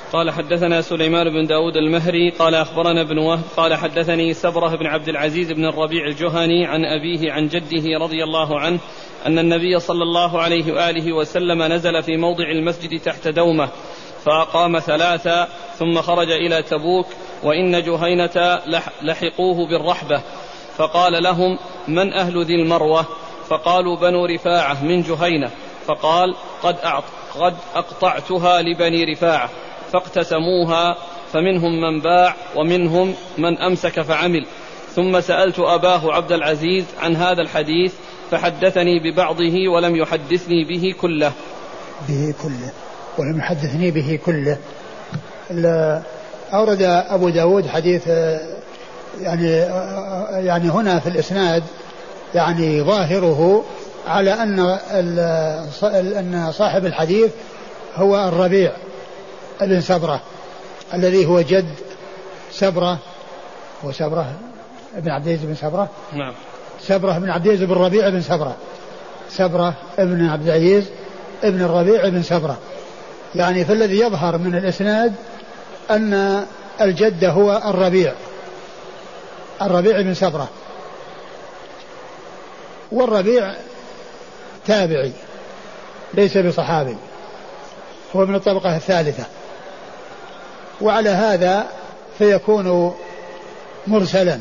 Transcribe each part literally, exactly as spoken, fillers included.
قال حدثنا سليمان بن داود المهري قال أخبرنا ابن وهب قال حدثني سبرة بن عبد العزيز بن الربيع الجهني عن أبيه عن جده رضي الله عنه أن النبي صلى الله عليه وآله وسلم نزل في موضع المسجد تحت دومة فأقام ثلاثة ثم خرج إلى تبوك وإن جهينة لحقوه بالرحبة فقال لهم من أهل ذي المروة؟ فقالوا بنو رفاعة من جهينة. فقال قد, قد أقطعتها لبني رفاعة فاقتسموها فمنهم من باع ومنهم من أمسك فعمل. ثم سألت أباه عبد العزيز عن هذا الحديث فحدثني ببعضه ولم يحدثني به كله به كله ولم يحدثني به كله. أورد أبو داود حديث يعني يعني هنا في الإسناد يعني ظاهره على أن أن صاحب الحديث هو الربيع ابن سبرة الذي هو جد سبرة وسبرة ابن عبد العزيز بن سبرة نعم سبرة بن عبد العزيز بن الربيع بن سبرة سبرة ابن عبد العزيز ابن الربيع بن سبرة. يعني فالذي يظهر من الإسناد أن الجد هو الربيع الربيع بن سبرة، والربيع تابعي ليس بصحابي، هو من الطبقة الثالثة، وعلى هذا فيكون مرسلا.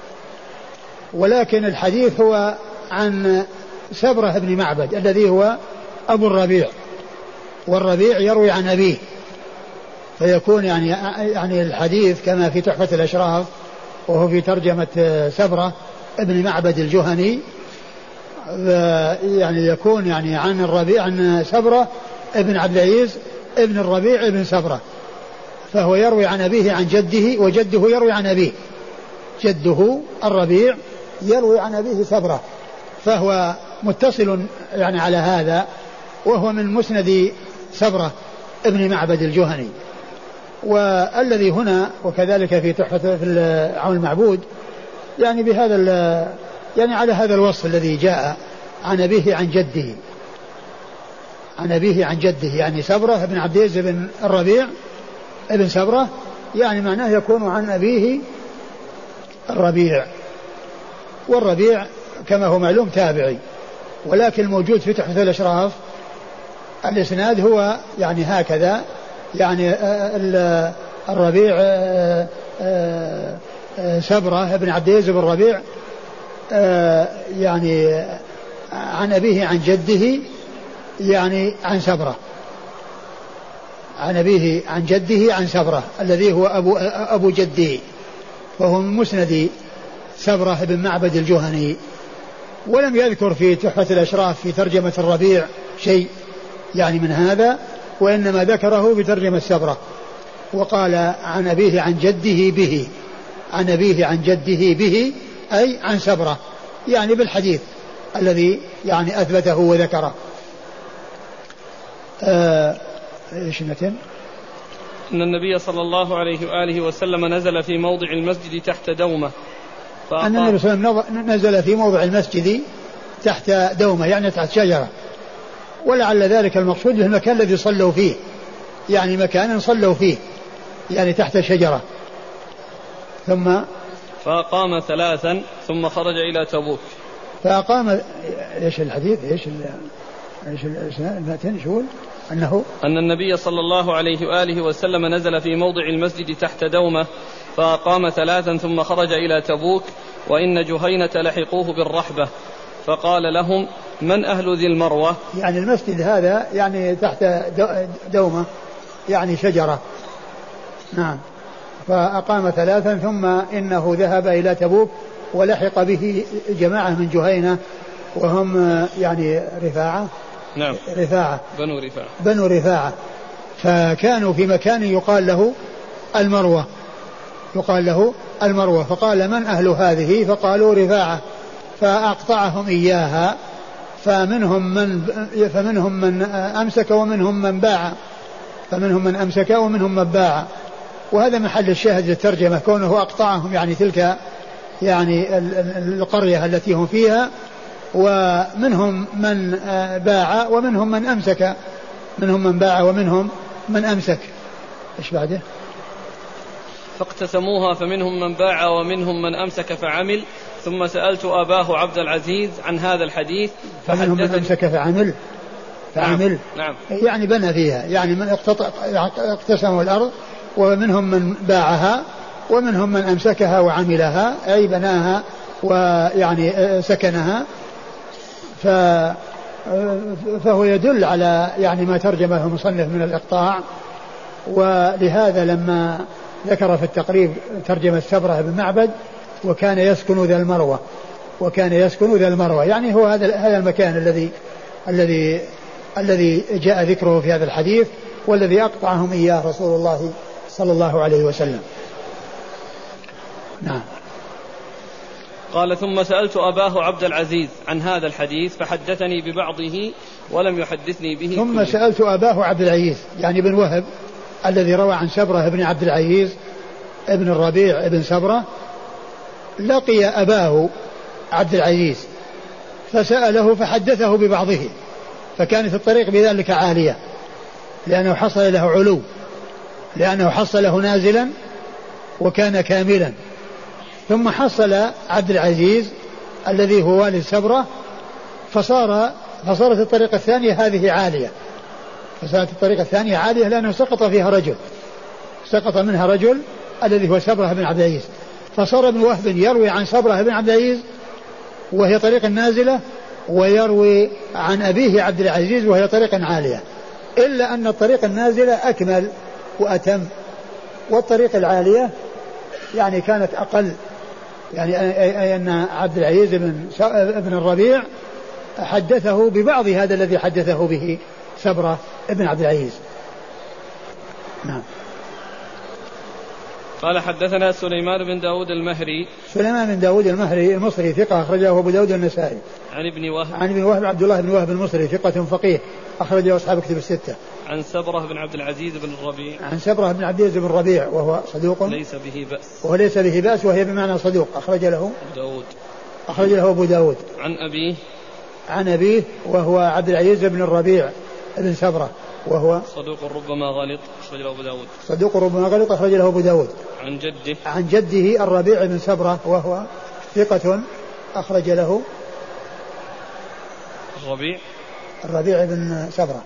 ولكن الحديث هو عن سبرة بن معبد الذي هو أبو الربيع، والربيع يروي عن أبيه، فيكون يعني يعني الحديث كما في تحفة الأشراف وهو في ترجمة سبرة ابن معبد الجهني يعني يكون يعني عن الربيع عن سبرة ابن عبد العزيز ابن الربيع ابن سبرة، فهو يروي عن أبيه عن جده وجده يروي عن أبيه، جده الربيع يروي عن أبيه سبرة، فهو متصل يعني على هذا، وهو من مسند سبرة ابن معبد الجهني. والذي هنا وكذلك في تحفة في عون المعبود يعني بهذا يعني على هذا الوصف الذي جاء عن أبيه عن جده عن أبيه عن جده يعني سبرة بن عبد العزيز بن الربيع ابن سبرة، يعني معناه يكون عن أبيه الربيع، والربيع كما هو معلوم تابعي، ولكن الموجود في تحفة الأشراف الإسناد هو يعني هكذا، يعني الربيع سبرة بن عبد العزيز بن الربيع يعني عن أبيه عن جده يعني عن سبرة، عن أبيه عن جده عن سبرة الذي هو أبو, أبو جده، وهو من مسند سبرة بن معبد الجهني. ولم يذكر في تحفة الأشراف في ترجمة الربيع شيء يعني من هذا، وإنما ذكره في ترجمة سبرة، وقال عن أبيه عن جده به، عن أبيه عن جده به أي عن سبرة، يعني بالحديث الذي يعني أثبته وذكره. آه إيش نتم؟ أن النبي صلى الله عليه وآله وسلم نزل في موضع المسجد تحت دومة أن النبي صلى الله عليه وسلم نزل في موضع المسجد تحت دومة يعني تحت شجرة، ولعل ذلك المقصود المكان الذي صلوا فيه، يعني مكان صلوا فيه يعني تحت شجرة. ثم فأقام ثلاثا ثم خرج إلى تبوك. فأقام إيش الحديث إيش ال إيش الإسناد شو أنه أن النبي صلى الله عليه وآله وسلم نزل في موضع المسجد تحت دومة فأقام ثلاثا ثم خرج إلى تبوك وإن جهينة لحقوه بالرحبة فقال لهم من أهل ذي المروة؟ يعني المسجد هذا يعني تحت دومة يعني شجرة. نعم. فأقام ثلاثا ثم إنه ذهب إلى تبوك ولحق به جماعة من جهينة وهم يعني رفاعة. نعم. رفاعة بنو رفاعة بنو رفاعة فكانوا في مكان يقال له المروة يقال له المروة فقال من أهل هذه؟ فقالوا رفاعة، فأقطعهم إياها، فمنهم من فمنهم من أمسك ومنهم من باع فمنهم من أمسك ومنهم من باع. وهذا محل الشاهد للترجمة، كونه أقطعهم يعني تلك يعني القرية التي هم فيها، ومنهم من باع ومنهم من أمسك منهم من باع ومنهم من أمسك إيش بعده؟ فاقتسموها فمنهم من باع ومنهم من أمسك فعمل ثم سألت أباه عبد العزيز عن هذا الحديث فمنهم من أمسك فعمل فعمل نعم. نعم. يعني بنى فيها، يعني من اقتسموا الأرض ومنهم من باعها ومنهم من أمسكها وعملها أي بناها ويعني سكنها. ف فهو يدل على يعني ما ترجمه المصنف من الإقطاع. ولهذا لما ذكر في التقريب ترجمة سبرة بن معبد وكان يسكن ذا المروة وكان يسكن ذا المروة يعني هو هذا هذا المكان الذي الذي الذي جاء ذكره في هذا الحديث والذي أقطعهم إياه رسول الله صلى الله عليه وسلم. نعم. قال ثم سألت أباه عبد العزيز عن هذا الحديث فحدثني ببعضه ولم يحدثني به ثم كله. سألت أباه عبد العزيز يعني بن وهب الذي روى عن سبرة بن عبد العزيز ابن الربيع ابن سبرة لقي أباه عبد العزيز فسأله فحدثه ببعضه فكانت الطريق بذلك عالية لأنه حصل له علو لأنه حصل له نازلا وكان كاملا. ثم حصل عبد العزيز الذي هو والد سبرة فصار فصارت الطريقة الثانية هذه عالية فصارت الطريقة الثانية عالية لأنه سقط فيها رجل سقط منها رجل الذي هو سبرة بن عبد العزيز فصار ابن وهب يروي عن سبرة بن عبد العزيز وهي طريق نازلة ويروي عن أبيه عبد العزيز وهي طريق عالية إلا أن الطريق النازلة أكمل وأتم والطريق العالية يعني كانت أقل يعني أي أن عبد العزيز بن ابن الربيع حدثه ببعض هذا الذي حدثه به سبرة ابن عبد العزيز. نعم. قال حدثنا سليمان بن داود المهري سليمان بن داود المهري المصري ثقة أخرجه أبو داود النسائي. عن ابن وهب عن ابن وهب عبد الله بن وهب المصري ثقة فقيه أخرجه أصحاب كتب الستة. عن سبرة بن عبد العزيز بن الربيع عن سبرة بن عبد العزيز بن الربيع وهو صدوق ليس به بأس وهو ليس به بأس وهي بمعنى صدوق أخرج له أبو داود أخرج له أبو داود. عن أبيه عن أبيه وهو عبد العزيز بن الربيع بن سبرة وهو صدوق ربما غلط أخرج له أبو داود صدوق ربما غلط أخرج له أبو داود. عن جده عن جده الربيع بن سبرة وهو ثقة أخرج له الربيع الربيع بن سبرة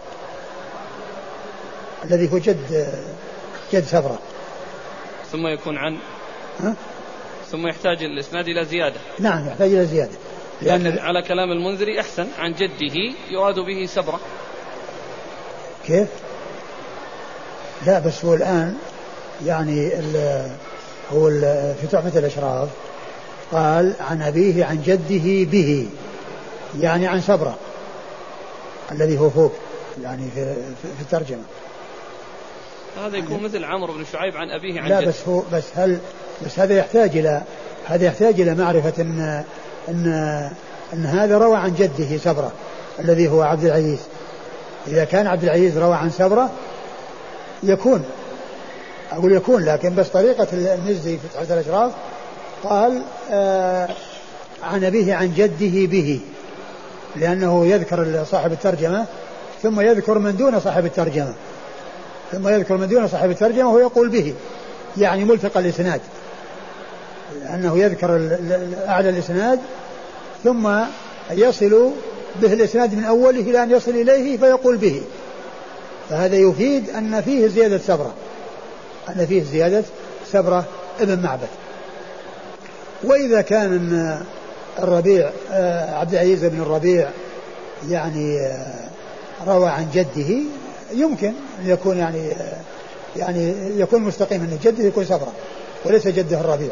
الذي هو جد جد سبرة. ثم يكون عن ها؟ ثم يحتاج الإسناد إلى زيادة. نعم يحتاج إلى زيادة لكن على كلام المنذري أحسن عن جده يراد به سبرة. كيف؟ لا بس هو الآن يعني ال هو ال في تحفة الأشراف قال عن أبيه عن جده به يعني عن سبرة الذي هو فوق يعني في, في الترجمة. هذا يكون مثل عمرو بن شعيب عن أبيه عن لا جده. بس هو بس هل بس هذا يحتاج إلى هذا يحتاج إلى معرفة إن إن أن هذا روى عن جده سبرة الذي هو عبد العزيز. إذا كان عبد العزيز روى عن سبرة يكون أقول يكون لكن بس طريقة المزي في تحفة الأشراف قال آه عن أبيه عن جده به لأنه يذكر صاحب الترجمة ثم يذكر من دون صاحب الترجمة ثم يذكر من دون صاحب الترجمة ويقول به يعني ملتقى الإسناد لأنه يذكر أعلى الإسناد ثم يصل به الإسناد من أوله إلى أن يصل إليه فيقول به. فهذا يفيد أن فيه زيادة سبرة أن فيه زيادة سبرة ابن معبد. وإذا كان الربيع عبد العزيز بن الربيع يعني روى عن جده يمكن أن يكون يعني يعني يكون مستقيم أن جده يكون سبرة وليس جده الربيع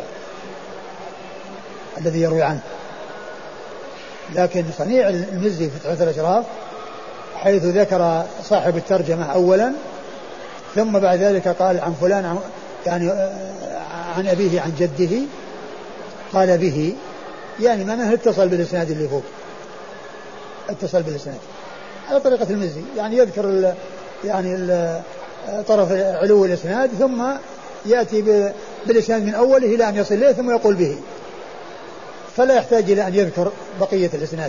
الذي يروي عنه. لكن صنيع المزي في تحفة الأشراف حيث ذكر صاحب الترجمة أولا ثم بعد ذلك قال عن فلان عن يعني عن أبيه عن جده قال به يعني معناه اتصل بالإسناد اللي فوق اتصل بالإسناد على طريقة المزي يعني يذكر ال يعني ال طرف علو الإسناد ثم يأتي بالإسناد من أوله إلى أن يصل إليه ثم يقول به فلا يحتاج إلى أن يذكر بقية الإسناد.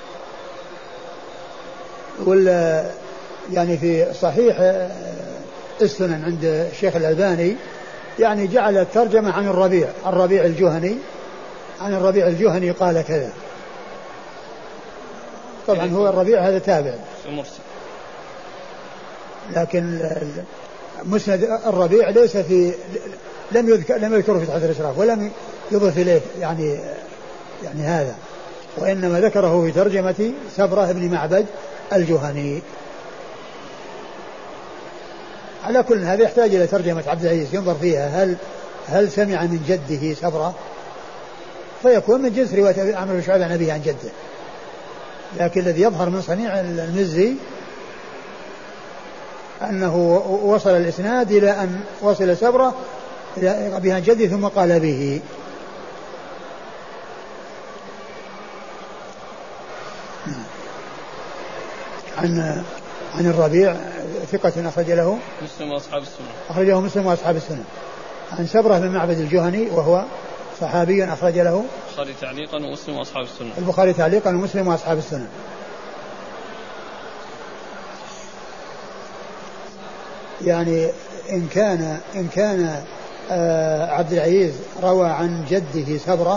وال يعني في صحيح السنن عند الشيخ الألباني يعني جعل الترجمة عن الربيع الربيع الجهني عن الربيع الجهني قال كذا. طبعا هو الربيع هذا تابع لكن مسند الربيع ليس في لم يذكر لم يذكره في تحت الإشراف ولم يضف إليه يعني يعني هذا وإنما ذكره في ترجمة سبرة بن معبد الجهني. على كل هذا يحتاج إلى ترجمة عبد العزيز ينظر فيها هل هل سمع من جده سبرة فيكون من جنس رواية عمرو بن شعيب عن أبيه عن جده. لكن الذي يظهر من صنيع المزي أنه وصل الإسناد إلى أن وصل سبرة إلى أبيه عن جده ثم قال به. عن عن الربيع ثقة أخرج له مسلم وأصحاب السنة أخرجه مسلم وأصحاب السنة. عن سبرة بن معبد الجهني وهو صحابي أخرج له البخاري تعليقا ومسلم وأصحاب السنة البخاري تعليقا ومسلم وأصحاب السنة. يعني إن كان إن كان آه عبد العزيز روى عن جده سبرة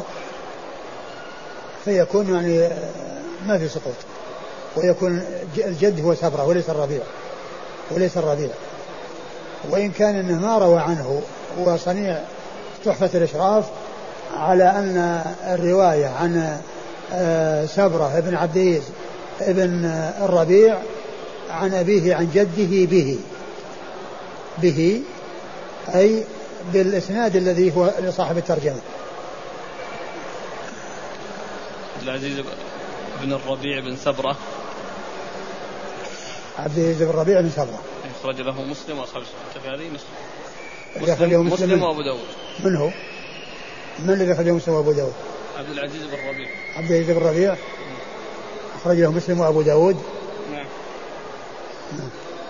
فيكون يعني آه ما في سقوط ويكون الجد هو سبرة وليس الربيع وليس الربيع. وإن كان إنه ما روى عنه وصنيع تحفة الإشراف على أن الرواية عن آه سبرة ابن عبد العزيز ابن الربيع عن أبيه عن جده به به أي بالإسناد الذي هو لصاحب الترجمة. العزيز بن الربيع بن سبرة عبد العزيز بن الربيع بن سبرة أخرج له مسلم وأصحاب السنة هذه مسلم مسلم, مسلم, مسلم وأبو داود. من هو؟ من الذي أخرج له مسلم وأبو داود؟ عبد العزيز بن الربيع عبد العزيز بن الربيع أخرج له مسلم وأبو داود. نعم. نعم.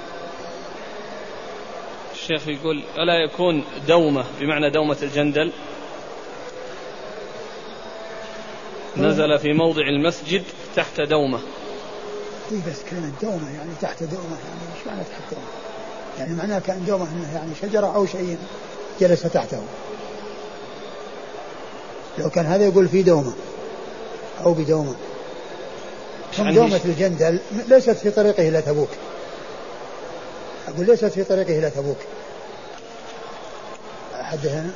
الشيخ يقول ألا يكون دومة بمعنى دومة الجندل نزل في موضع المسجد تحت دومة. إيه بس كانت دومة يعني تحت دومة يعني إيش معنى تحت دومة؟ يعني معناه كأن دومة إنه يعني شجرة أو شيء جلس تحته. لو كان هذا يقول في دومة أو بدومة. ثم دومة الجندل ليست في طريقه إلى تبوك. أقول ليست في طريقه إلى تبوك. أحد هنا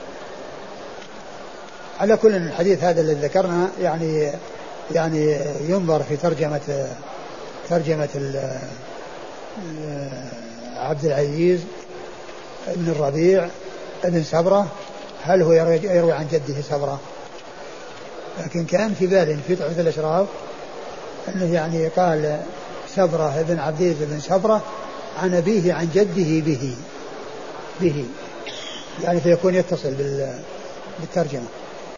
على كل الحديث هذا الذي ذكرنا يعني يعني ينظر في ترجمة ترجمة عبد العزيز ابن الربيع ابن سبرة هل هو يروي عن جده سبرة. لكن كان في بال في تحفة الأشراف أنه يعني قال سبرة ابن عبد العزيز ابن سبرة عن أبيه عن جده به به يعني فيكون يتصل بالترجمة.